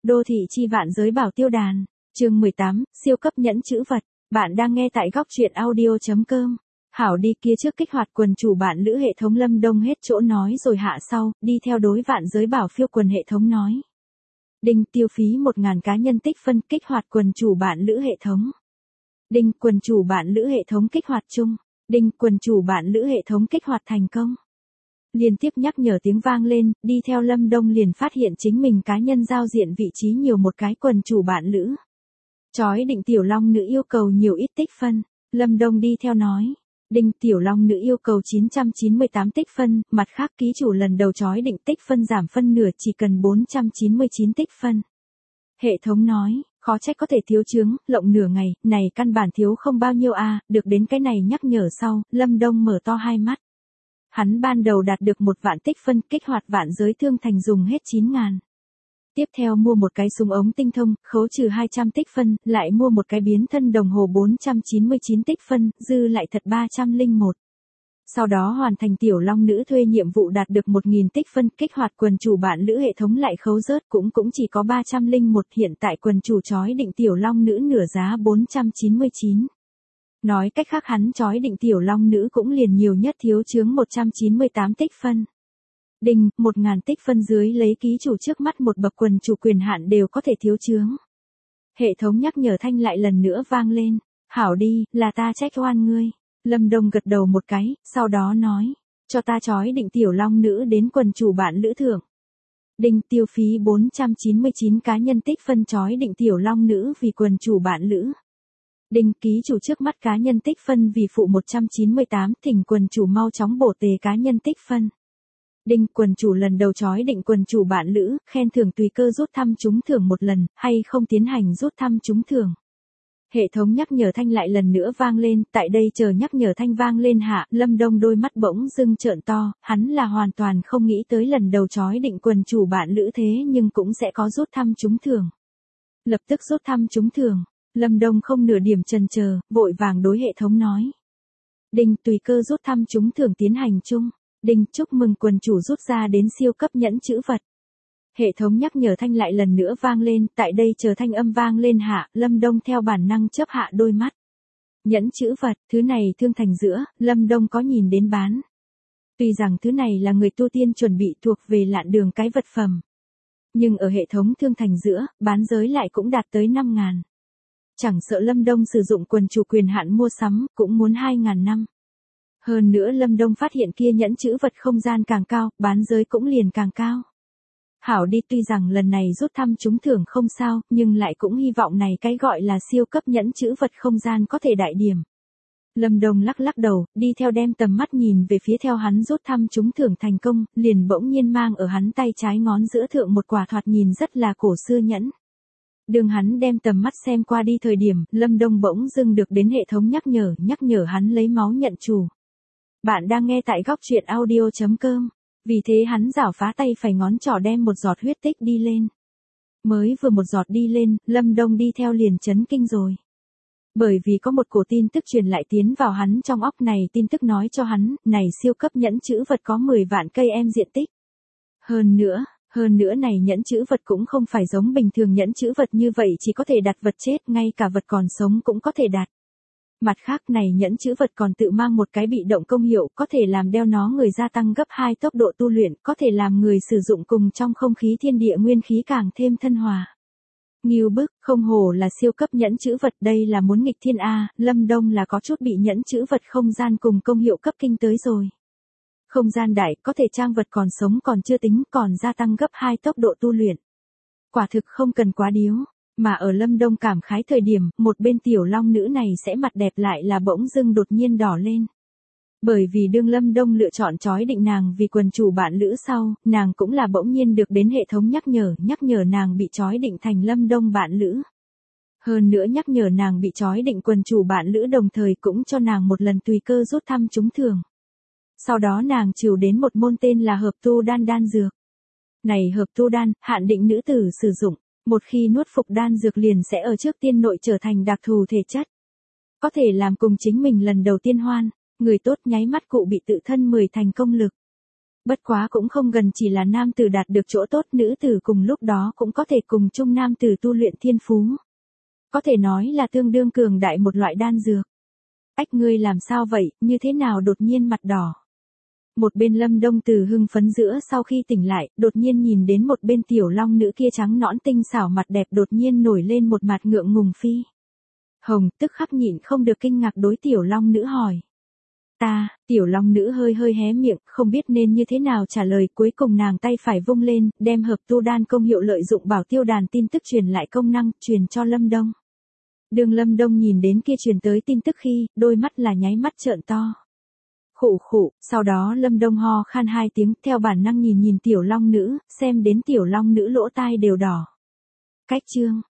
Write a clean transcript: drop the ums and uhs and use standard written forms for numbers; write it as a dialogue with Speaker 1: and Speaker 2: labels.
Speaker 1: Đô thị chi vạn giới bảo tiêu đàn, chương 18, siêu cấp nhẫn chữ vật. Bạn đang nghe tại góc truyện audio.com. Hảo đi kia trước kích hoạt quần chủ bạn lữ hệ thống Lâm Đông hết chỗ nói rồi hạ sau, đi theo đối vạn giới bảo phiêu quần hệ thống nói. Đinh tiêu phí 1.000 cá nhân tích phân kích hoạt quần chủ bạn lữ hệ thống. Đinh quần chủ bạn lữ hệ thống kích hoạt chung. Đinh quần chủ bạn lữ hệ thống kích hoạt thành công. Liên tiếp nhắc nhở tiếng vang lên, đi theo Lâm Đông liền phát hiện chính mình cá nhân giao diện vị trí nhiều một cái quần chủ bạn lữ. Chói định tiểu long nữ yêu cầu nhiều ít tích phân, Lâm Đông đi theo nói. Đinh tiểu long nữ yêu cầu 998 tích phân, mặt khác ký chủ lần đầu chói định tích phân giảm phân nửa chỉ cần 499 tích phân. Hệ thống nói, khó trách có thể thiếu chướng, lộng nửa ngày, này căn bản thiếu không bao nhiêu được đến cái này nhắc nhở sau, Lâm Đông mở to hai mắt. Hắn ban đầu đạt được 1 vạn tích phân kích hoạt vạn giới thương thành dùng hết 9.000. Tiếp theo mua một cái súng ống tinh thông, khấu trừ 200 tích phân, lại mua một cái biến thân đồng hồ 499 tích phân, dư lại thật 301. Sau đó hoàn thành tiểu long nữ thuê nhiệm vụ đạt được 1.000 tích phân kích hoạt quần chủ bạn lữ hệ thống lại khấu rớt cũng chỉ có 301 hiện tại quần chủ chói định tiểu long nữ nửa giá 499. Nói cách khác hắn chói định tiểu long nữ cũng liền nhiều nhất thiếu chướng 198 tích phân. Đinh, 1.000 tích phân dưới lấy ký chủ trước mắt một bậc quần chủ quyền hạn đều có thể thiếu chướng. Hệ thống nhắc nhở thanh lại lần nữa vang lên. Hảo đi, là ta trách oan ngươi. Lâm Đông gật đầu một cái, sau đó nói. Cho ta chói định tiểu long nữ đến quần chủ bạn lữ thưởng. Đinh tiêu phí 499 cá nhân tích phân chói định tiểu long nữ vì quần chủ bạn lữ. Đinh ký chủ trước mắt cá nhân tích phân vì phụ 198 thỉnh quần chủ mau chóng bổ tề cá nhân tích phân. Đinh quần chủ lần đầu chói định quần chủ bạn lữ, khen thưởng tùy cơ rút thăm trúng thưởng một lần, hay không tiến hành rút thăm trúng thưởng. Hệ thống nhắc nhở thanh lại lần nữa vang lên, tại đây chờ nhắc nhở thanh vang lên hạ, Lâm Đông đôi mắt bỗng dưng trợn to, hắn là hoàn toàn không nghĩ tới lần đầu chói định quần chủ bạn lữ thế nhưng cũng sẽ có rút thăm trúng thưởng. Lập tức rút thăm trúng thưởng. Lâm Đông không nửa điểm chần chờ, vội vàng đối hệ thống nói. Đinh tùy cơ rút thăm trúng thưởng tiến hành chung. Đinh chúc mừng quần chủ rút ra đến siêu cấp nhẫn chữ vật. Hệ thống nhắc nhở thanh lại lần nữa vang lên, tại đây chờ thanh âm vang lên hạ, Lâm Đông theo bản năng chớp hạ đôi mắt. Nhẫn chữ vật, thứ này thương thành giữa, Lâm Đông có nhìn đến bán. Tuy rằng thứ này là người tu tiên chuẩn bị thuộc về lạn đường cái vật phẩm. Nhưng ở hệ thống thương thành giữa, bán giới lại cũng đạt tới 5.000. Chẳng sợ Lâm Đông sử dụng quần chủ quyền hạn mua sắm, cũng muốn 2.000 năm. Hơn nữa Lâm Đông phát hiện kia nhẫn chữ vật không gian càng cao, bán giới cũng liền càng cao. Hảo đi tuy rằng lần này rút thăm trúng thưởng không sao, nhưng lại cũng hy vọng này cái gọi là siêu cấp nhẫn chữ vật không gian có thể đại điểm. Lâm Đông lắc đầu, đi theo đem tầm mắt nhìn về phía theo hắn rút thăm trúng thưởng thành công, liền bỗng nhiên mang ở hắn tay trái ngón giữa thượng một quả thoạt nhìn rất là cổ xưa nhẫn. Đường hắn đem tầm mắt xem qua đi thời điểm, Lâm Đông bỗng dưng được đến hệ thống nhắc nhở hắn lấy máu nhận chủ. Bạn đang nghe tại góc truyện audio.com, vì thế hắn giảo phá tay phải ngón trỏ đem một giọt huyết tích đi lên. Mới vừa một giọt đi lên, Lâm Đông đi theo liền chấn kinh rồi. Bởi vì có một cổ tin tức truyền lại tiến vào hắn trong óc này, tin tức nói cho hắn, này siêu cấp nhẫn chữ vật có 10 vạn cây em diện tích. Hơn nữa này nhẫn chữ vật cũng không phải giống bình thường nhẫn chữ vật như vậy chỉ có thể đặt vật chết, ngay cả vật còn sống cũng có thể đặt. Mặt khác này nhẫn chữ vật còn tự mang một cái bị động công hiệu, có thể làm đeo nó người gia tăng gấp 2 tốc độ tu luyện, có thể làm người sử dụng cùng trong không khí thiên địa nguyên khí càng thêm thân hòa. Ngưu bức, không hổ là siêu cấp nhẫn chữ vật, đây là muốn nghịch thiên Lâm Đông là có chút bị nhẫn chữ vật không gian cùng công hiệu cấp kinh tới rồi. Không gian đại, có thể trang vật còn sống còn chưa tính, còn gia tăng gấp 2 tốc độ tu luyện. Quả thực không cần quá điếu. Mà ở Lâm Đông cảm khái thời điểm, một bên tiểu long nữ này sẽ mặt đẹp lại là bỗng dưng đột nhiên đỏ lên. Bởi vì đương Lâm Đông lựa chọn chói định nàng vì quần chủ bạn lữ sau, nàng cũng là bỗng nhiên được đến hệ thống nhắc nhở nàng bị chói định thành Lâm Đông bạn lữ. Hơn nữa nhắc nhở nàng bị chói định quần chủ bạn lữ đồng thời cũng cho nàng một lần tùy cơ rút thăm trúng thưởng. Sau đó nàng trừ đến một môn tên là hợp tu đan đan dược. Này hợp tu đan, hạn định nữ tử sử dụng. Một khi nuốt phục đan dược liền sẽ ở trước tiên nội trở thành đặc thù thể chất. Có thể làm cùng chính mình lần đầu tiên hoan, người tốt nháy mắt cụ bị tự thân 10 thành công lực. Bất quá cũng không gần chỉ là nam tử đạt được chỗ tốt, nữ tử cùng lúc đó cũng có thể cùng chung nam tử tu luyện thiên phú. Có thể nói là tương đương cường đại một loại đan dược. Ách, ngươi làm sao vậy, như thế nào đột nhiên mặt đỏ? Một bên Lâm Đông từ hưng phấn giữa sau khi tỉnh lại, đột nhiên nhìn đến một bên tiểu long nữ kia trắng nõn tinh xảo mặt đẹp đột nhiên nổi lên một mặt ngượng ngùng phi hồng, tức khắc nhịn không được kinh ngạc đối tiểu long nữ hỏi. Tiểu long nữ hơi hơi hé miệng, không biết nên như thế nào trả lời, cuối cùng nàng tay phải vung lên, đem hợp tu đan công hiệu lợi dụng bảo tiêu đàn tin tức truyền lại công năng, truyền cho Lâm Đông. Đường Lâm Đông nhìn đến kia truyền tới tin tức khi, đôi mắt là nháy mắt trợn to. Khụ khụ, sau đó Lâm Đông ho khan 2 tiếng, theo bản năng nhìn tiểu long nữ, xem đến tiểu long nữ lỗ tai đều đỏ. Cách chương